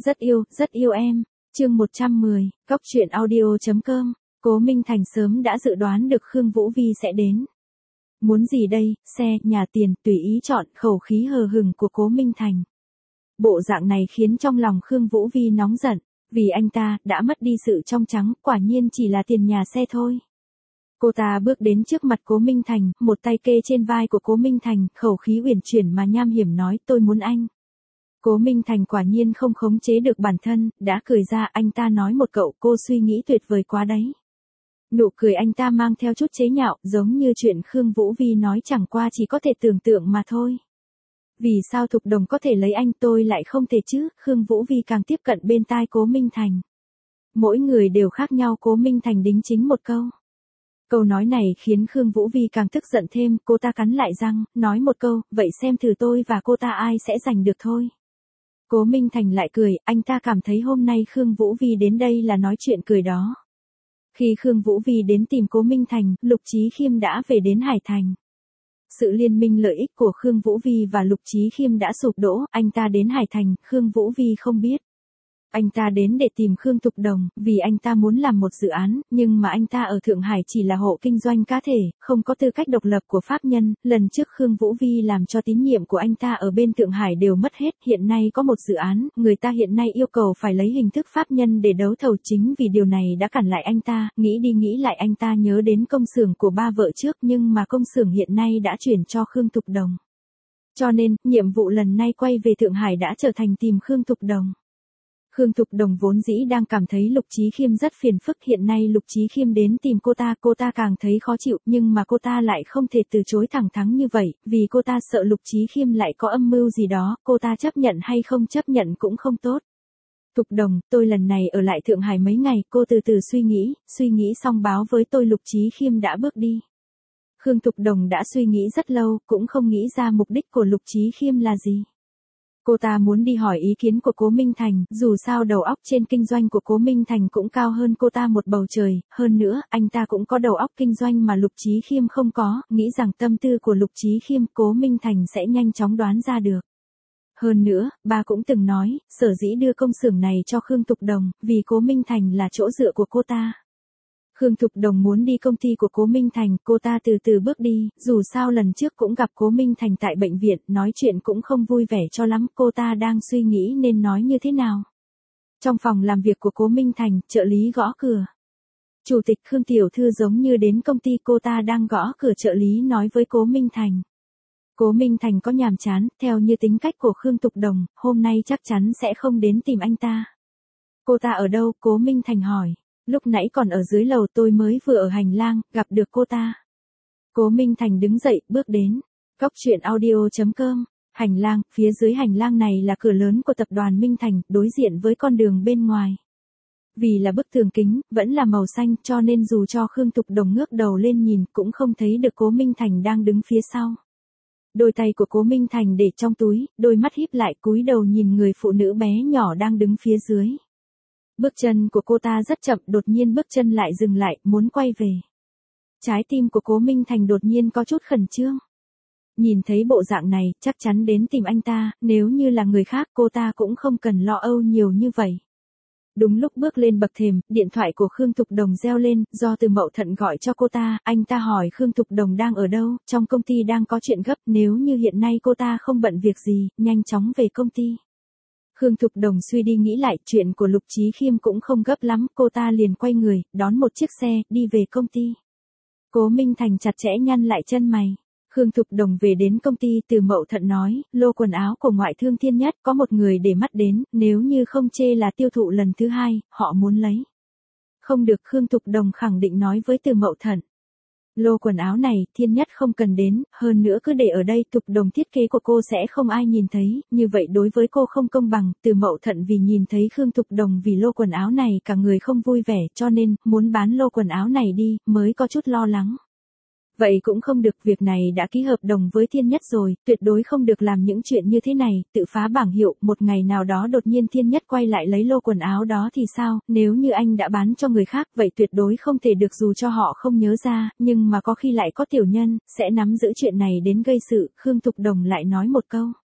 Rất yêu em. Chương 110, Cóc truyện audio.com. Cố Minh Thành sớm đã dự đoán được Khương Vũ Vi sẽ đến. Muốn gì đây, xe, nhà, tiền, tùy ý chọn, khẩu khí hờ hừng của Cố Minh Thành. Bộ dạng này khiến trong lòng Khương Vũ Vi nóng giận, vì anh ta đã mất đi sự trong trắng, quả nhiên chỉ là tiền nhà xe thôi. Cô ta bước đến trước mặt Cố Minh Thành, một tay kê trên vai của Cố Minh Thành, khẩu khí uyển chuyển mà nham hiểm nói, tôi muốn anh. Cố Minh Thành quả nhiên không khống chế được bản thân, đã cười ra. Anh ta nói một cậu, cô suy nghĩ tuyệt vời quá đấy. Nụ cười anh ta mang theo chút chế nhạo, giống như chuyện Khương Vũ Vi nói chẳng qua chỉ có thể tưởng tượng mà thôi. Vì sao Thục Đồng có thể lấy anh, tôi lại không thể chứ? Khương Vũ Vi càng tiếp cận bên tai Cố Minh Thành. Mỗi người đều khác nhau, Cố Minh Thành đính chính một câu. Câu nói này khiến Khương Vũ Vi càng tức giận thêm, cô ta cắn lại răng, nói một câu, vậy xem thử tôi và cô ta ai sẽ giành được thôi. Cố Minh Thành lại cười, anh ta cảm thấy hôm nay Khương Vũ Vi đến đây là nói chuyện cười đó. Khi Khương Vũ Vi đến tìm Cố Minh Thành, Lục Chí Khiêm đã về đến Hải Thành. Sự liên minh lợi ích của Khương Vũ Vi và Lục Chí Khiêm đã sụp đổ, anh ta đến Hải Thành, Khương Vũ Vi không biết. Anh ta đến để tìm Khương Thục Đồng, vì anh ta muốn làm một dự án, nhưng mà anh ta ở Thượng Hải chỉ là hộ kinh doanh cá thể, không có tư cách độc lập của pháp nhân. Lần trước Khương Vũ Vi làm cho tín nhiệm của anh ta ở bên Thượng Hải đều mất hết, hiện nay có một dự án, người ta hiện nay yêu cầu phải lấy hình thức pháp nhân để đấu thầu, chính vì điều này đã cản lại anh ta. Nghĩ đi nghĩ lại anh ta nhớ đến công xưởng của ba vợ trước, nhưng mà công xưởng hiện nay đã chuyển cho Khương Thục Đồng. Cho nên, nhiệm vụ lần này quay về Thượng Hải đã trở thành tìm Khương Thục Đồng. Khương Thục Đồng vốn dĩ đang cảm thấy Lục Chí Khiêm rất phiền phức, hiện nay Lục Chí Khiêm đến tìm cô ta càng thấy khó chịu, nhưng mà cô ta lại không thể từ chối thẳng thắn như vậy, vì cô ta sợ Lục Chí Khiêm lại có âm mưu gì đó, cô ta chấp nhận hay không chấp nhận cũng không tốt. Thục Đồng, tôi lần này ở lại Thượng Hải mấy ngày, cô từ từ suy nghĩ xong báo với tôi. Lục Chí Khiêm đã bước đi. Khương Thục Đồng đã suy nghĩ rất lâu, cũng không nghĩ ra mục đích của Lục Chí Khiêm là gì. Cô ta muốn đi hỏi ý kiến của Cố Minh Thành, dù sao đầu óc trên kinh doanh của Cố Minh Thành cũng cao hơn cô ta một bầu trời, hơn nữa, anh ta cũng có đầu óc kinh doanh mà Lục Chí Khiêm không có, nghĩ rằng tâm tư của Lục Chí Khiêm Cố Minh Thành sẽ nhanh chóng đoán ra được. Hơn nữa, bà cũng từng nói, sở dĩ đưa công xưởng này cho Khương Thục Đồng, vì Cố Minh Thành là chỗ dựa của cô ta. Khương Thục Đồng muốn đi công ty của Cố Minh Thành, cô ta từ từ bước đi, dù sao lần trước cũng gặp Cố Minh Thành tại bệnh viện, nói chuyện cũng không vui vẻ cho lắm, cô ta đang suy nghĩ nên nói như thế nào. Trong phòng làm việc của Cố Minh Thành, trợ lý gõ cửa. Chủ tịch Khương tiểu thư giống như đến công ty, cô ta đang gõ cửa, trợ lý nói với Cố Minh Thành. Cố Minh Thành có nhàm chán, theo như tính cách của Khương Thục Đồng, hôm nay chắc chắn sẽ không đến tìm anh ta. Cô ta ở đâu? Cố Minh Thành hỏi. Lúc nãy còn ở dưới lầu, tôi mới vừa ở hành lang, gặp được cô ta. Cố Minh Thành đứng dậy, bước đến. Cóc truyện audio.com. Hành lang, phía dưới hành lang này là cửa lớn của tập đoàn Minh Thành, đối diện với con đường bên ngoài. Vì là bức tường kính, vẫn là màu xanh, cho nên dù cho Khương Thục Đồng ngước đầu lên nhìn, cũng không thấy được Cố Minh Thành đang đứng phía sau. Đôi tay của Cố Minh Thành để trong túi, đôi mắt híp lại, cúi đầu nhìn người phụ nữ bé nhỏ đang đứng phía dưới. Bước chân của cô ta rất chậm, đột nhiên bước chân lại dừng lại, muốn quay về. Trái tim của Cố Minh Thành đột nhiên có chút khẩn trương. Nhìn thấy bộ dạng này, chắc chắn đến tìm anh ta, nếu như là người khác cô ta cũng không cần lo âu nhiều như vậy. Đúng lúc bước lên bậc thềm, điện thoại của Khương Thục Đồng reo lên, do Từ Mậu Thận gọi cho cô ta, anh ta hỏi Khương Thục Đồng đang ở đâu, trong công ty đang có chuyện gấp, nếu như hiện nay cô ta không bận việc gì, nhanh chóng về công ty. Khương Thục Đồng suy đi nghĩ lại, chuyện của Lục Chí Khiêm cũng không gấp lắm, cô ta liền quay người, đón một chiếc xe, đi về công ty. Cố Minh Thành chặt chẽ nhăn lại chân mày. Khương Thục Đồng về đến công ty, Từ Mậu Thận nói, lô quần áo của ngoại thương Thiên Nhất, có một người để mắt đến, nếu như không chê là tiêu thụ lần thứ hai, họ muốn lấy. Không được, Khương Thục Đồng khẳng định nói với Từ Mậu Thận. Lô quần áo này, Thiên Nhất không cần đến, hơn nữa cứ để ở đây, Thục Đồng thiết kế của cô sẽ không ai nhìn thấy, như vậy đối với cô không công bằng. Từ Mậu Thận vì nhìn thấy Khương Thục Đồng vì lô quần áo này cả người không vui vẻ, cho nên, muốn bán lô quần áo này đi, mới có chút lo lắng. Vậy cũng không được, việc này đã ký hợp đồng với Thiên Nhất rồi, tuyệt đối không được làm những chuyện như thế này, tự phá bảng hiệu, một ngày nào đó đột nhiên Thiên Nhất quay lại lấy lô quần áo đó thì sao, nếu như anh đã bán cho người khác, vậy tuyệt đối không thể được, dù cho họ không nhớ ra, nhưng mà có khi lại có tiểu nhân, sẽ nắm giữ chuyện này đến gây sự. Khương Thục Đồng lại nói một câu.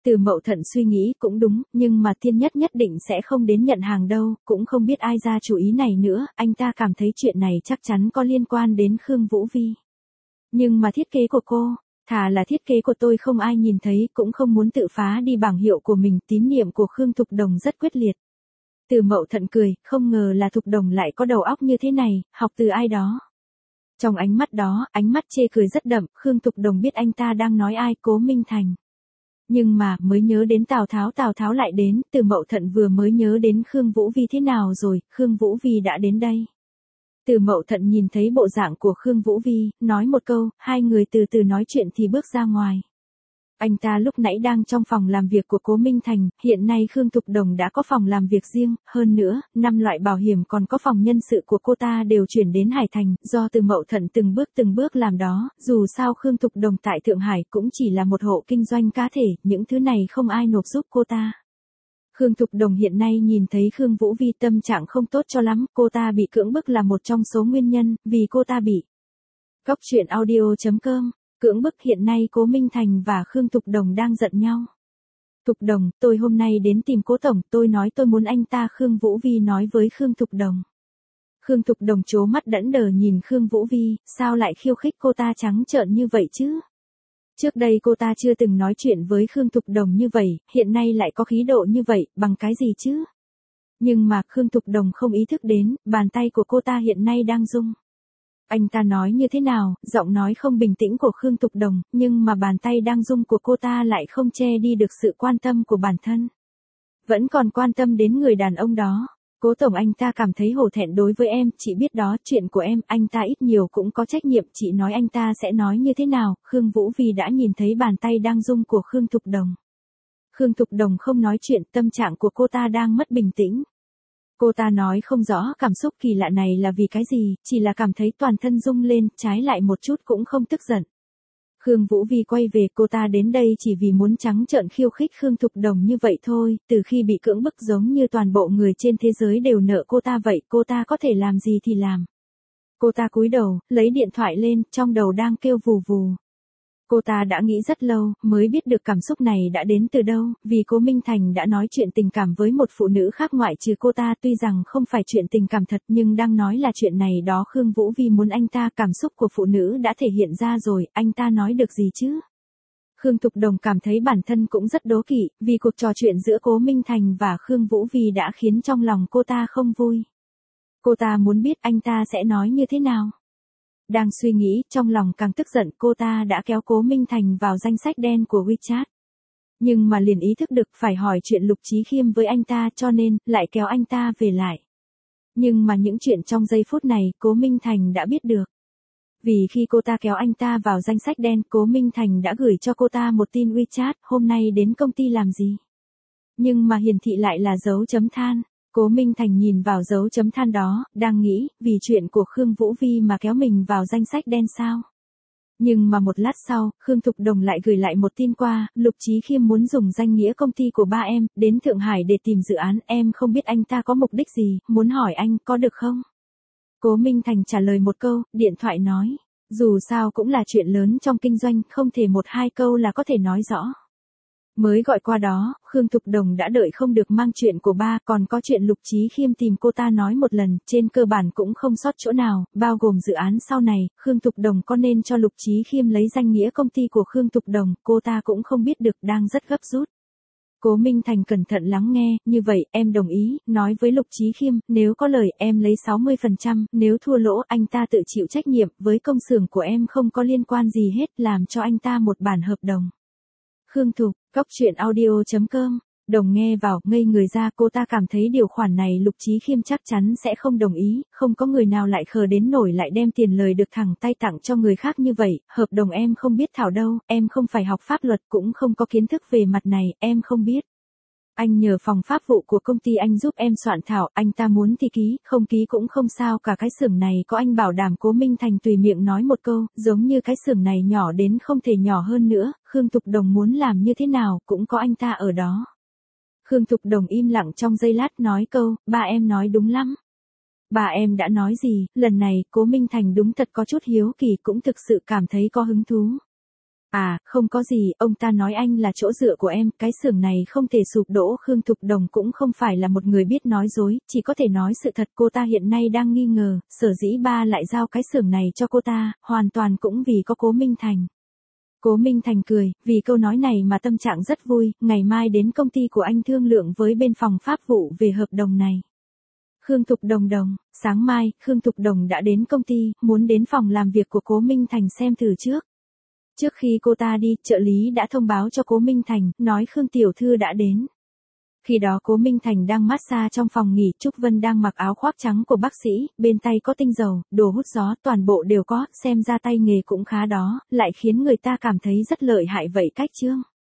Từ Mậu Thận suy nghĩ cũng đúng, nhưng mà Thiên Nhất nhất định sẽ không đến nhận hàng đâu, cũng không biết ai ra chủ ý này nữa, anh ta cảm thấy chuyện này chắc chắn có liên quan đến Khương Vũ Vi. Nhưng mà thiết kế của cô, thà là thiết kế của tôi không ai nhìn thấy, cũng không muốn tự phá đi bảng hiệu của mình, tín nhiệm của Khương Thục Đồng rất quyết liệt. Từ Mậu Thận cười, không ngờ là Thục Đồng lại có đầu óc như thế này, học từ ai đó. Trong ánh mắt đó, ánh mắt chê cười rất đậm, Khương Thục Đồng biết anh ta đang nói ai, Cố Minh Thành. Nhưng mà, mới nhớ đến Tào Tháo lại đến, Từ Mậu Thận vừa mới nhớ đến Khương Vũ Vi thế nào rồi, Khương Vũ Vi đã đến đây. Từ Mậu Thận nhìn thấy bộ dạng của Khương Vũ Vi, nói một câu, hai người từ từ nói chuyện thì bước ra ngoài. Anh ta lúc nãy đang trong phòng làm việc của Cố Minh Thành, hiện nay Khương Thục Đồng đã có phòng làm việc riêng, hơn nữa, 5 loại bảo hiểm còn có phòng nhân sự của cô ta đều chuyển đến Hải Thành, do Từ Mậu Thận từng bước làm đó, dù sao Khương Thục Đồng tại Thượng Hải cũng chỉ là một hộ kinh doanh cá thể, những thứ này không ai nộp giúp cô ta. Khương Thục Đồng hiện nay nhìn thấy Khương Vũ Vi tâm trạng không tốt cho lắm, cô ta bị cưỡng bức là một trong số nguyên nhân, vì cô ta bị. Cóc truyện audio.com cưỡng bức. Hiện nay Cố Minh Thành và Khương Thục Đồng đang giận nhau. Thục Đồng, tôi hôm nay đến tìm Cố Tổng, tôi nói tôi muốn anh ta. Khương Vũ Vi nói với Khương Thục Đồng. Khương Thục Đồng trố mắt đẫn đờ nhìn Khương Vũ Vi, sao lại khiêu khích cô ta trắng trợn như vậy chứ? Trước đây cô ta chưa từng nói chuyện với Khương Thục Đồng như vậy, hiện nay lại có khí độ như vậy, bằng cái gì chứ? Nhưng mà Khương Thục Đồng không ý thức đến, bàn tay của cô ta hiện nay đang rung. Anh ta nói như thế nào, giọng nói không bình tĩnh của Khương Thục Đồng, nhưng mà bàn tay đang rung của cô ta lại không che đi được sự quan tâm của bản thân. Vẫn còn quan tâm đến người đàn ông đó. Cố Tổng, anh ta cảm thấy hổ thẹn đối với em, chị biết đó, chuyện của em, anh ta ít nhiều cũng có trách nhiệm, chị nói anh ta sẽ nói như thế nào. Khương Vũ Vi đã nhìn thấy bàn tay đang rung của Khương Thục Đồng. Khương Thục Đồng không nói chuyện, tâm trạng của cô ta đang mất bình tĩnh. Cô ta nói không rõ cảm xúc kỳ lạ này là vì cái gì, chỉ là cảm thấy toàn thân rung lên, trái lại một chút cũng không tức giận. Khương Vũ Vi quay về, cô ta đến đây chỉ vì muốn trắng trợn khiêu khích Khương Thục Đồng như vậy thôi, từ khi bị cưỡng bức giống như toàn bộ người trên thế giới đều nợ cô ta vậy, cô ta có thể làm gì thì làm. Cô ta cúi đầu, lấy điện thoại lên, trong đầu đang kêu vù vù. Cô ta đã nghĩ rất lâu, mới biết được cảm xúc này đã đến từ đâu, vì Cố Minh Thành đã nói chuyện tình cảm với một phụ nữ khác ngoại trừ cô ta, tuy rằng không phải chuyện tình cảm thật nhưng đang nói là chuyện này đó. Khương Vũ Vi muốn anh ta, cảm xúc của phụ nữ đã thể hiện ra rồi, anh ta nói được gì chứ? Khương Thục Đồng cảm thấy bản thân cũng rất đố kỵ, vì cuộc trò chuyện giữa Cố Minh Thành và Khương Vũ Vi đã khiến trong lòng cô ta không vui. Cô ta muốn biết anh ta sẽ nói như thế nào. Đang suy nghĩ, trong lòng càng tức giận, cô ta đã kéo Cố Minh Thành vào danh sách đen của WeChat. Nhưng mà liền ý thức được phải hỏi chuyện Lục Chí Khiêm với anh ta, cho nên, lại kéo anh ta về lại. Nhưng mà những chuyện trong giây phút này, Cố Minh Thành đã biết được. Vì khi cô ta kéo anh ta vào danh sách đen, Cố Minh Thành đã gửi cho cô ta một tin WeChat, hôm nay đến công ty làm gì? Nhưng mà hiển thị lại là dấu chấm than. Cố Minh Thành nhìn vào dấu chấm than đó, đang nghĩ, vì chuyện của Khương Vũ Vi mà kéo mình vào danh sách đen sao? Nhưng mà một lát sau, Khương Thục Đồng lại gửi lại một tin qua, Lục Chí Khiêm muốn dùng danh nghĩa công ty của ba em, đến Thượng Hải để tìm dự án, em không biết anh ta có mục đích gì, muốn hỏi anh, có được không? Cố Minh Thành trả lời một câu, điện thoại nói, dù sao cũng là chuyện lớn trong kinh doanh, không thể một hai câu là có thể nói rõ. Mới gọi qua đó, Khương Thục Đồng đã đợi không được, mang chuyện của ba, còn có chuyện Lục Chí Khiêm tìm cô ta nói một lần, trên cơ bản cũng không sót chỗ nào, bao gồm dự án sau này, Khương Thục Đồng có nên cho Lục Chí Khiêm lấy danh nghĩa công ty của Khương Thục Đồng, cô ta cũng không biết được, đang rất gấp rút. Cố Minh Thành cẩn thận lắng nghe, như vậy, em đồng ý, nói với Lục Chí Khiêm, nếu có lời, em lấy 60%, nếu thua lỗ, anh ta tự chịu trách nhiệm, với công xưởng của em không có liên quan gì hết, làm cho anh ta một bản hợp đồng. Khương Thục, Cóc truyện audio.com, Đồng nghe vào, ngây người ra, cô ta cảm thấy điều khoản này Lục Chí Khiêm chắc chắn sẽ không đồng ý, không có người nào lại khờ đến nổi lại đem tiền lời được thẳng tay tặng cho người khác như vậy, hợp đồng em không biết thảo đâu, em không phải học pháp luật cũng không có kiến thức về mặt này, em không biết. Anh nhờ phòng pháp vụ của công ty anh giúp em soạn thảo, anh ta muốn thì ký, không ký cũng không sao, cả cái xưởng này có anh bảo đảm. Cố Minh Thành tùy miệng nói một câu, giống như cái xưởng này nhỏ đến không thể nhỏ hơn nữa, Khương Thục Đồng muốn làm như thế nào, cũng có anh ta ở đó. Khương Thục Đồng im lặng trong giây lát nói câu, ba em nói đúng lắm. Bà em đã nói gì, lần này, Cố Minh Thành đúng thật có chút hiếu kỳ, cũng thực sự cảm thấy có hứng thú. À, không có gì, ông ta nói anh là chỗ dựa của em, cái xưởng này không thể sụp đổ. Khương Thục Đồng cũng không phải là một người biết nói dối, chỉ có thể nói sự thật. Cô ta hiện nay đang nghi ngờ, sở dĩ ba lại giao cái xưởng này cho cô ta, hoàn toàn cũng vì có Cố Minh Thành. Cố Minh Thành cười, vì câu nói này mà tâm trạng rất vui, ngày mai đến công ty của anh thương lượng với bên phòng pháp vụ về hợp đồng này. Khương Thục Đồng sáng mai, Khương Thục Đồng đã đến công ty, muốn đến phòng làm việc của Cố Minh Thành xem thử trước. Trước khi cô ta đi, trợ lý đã thông báo cho Cố Minh Thành, nói Khương tiểu thư đã đến. Khi đó Cố Minh Thành đang massage trong phòng nghỉ, Trúc Vân đang mặc áo khoác trắng của bác sĩ, bên tay có tinh dầu, đồ hút gió, toàn bộ đều có, xem ra tay nghề cũng khá đó, lại khiến người ta cảm thấy rất lợi hại vậy cách chương.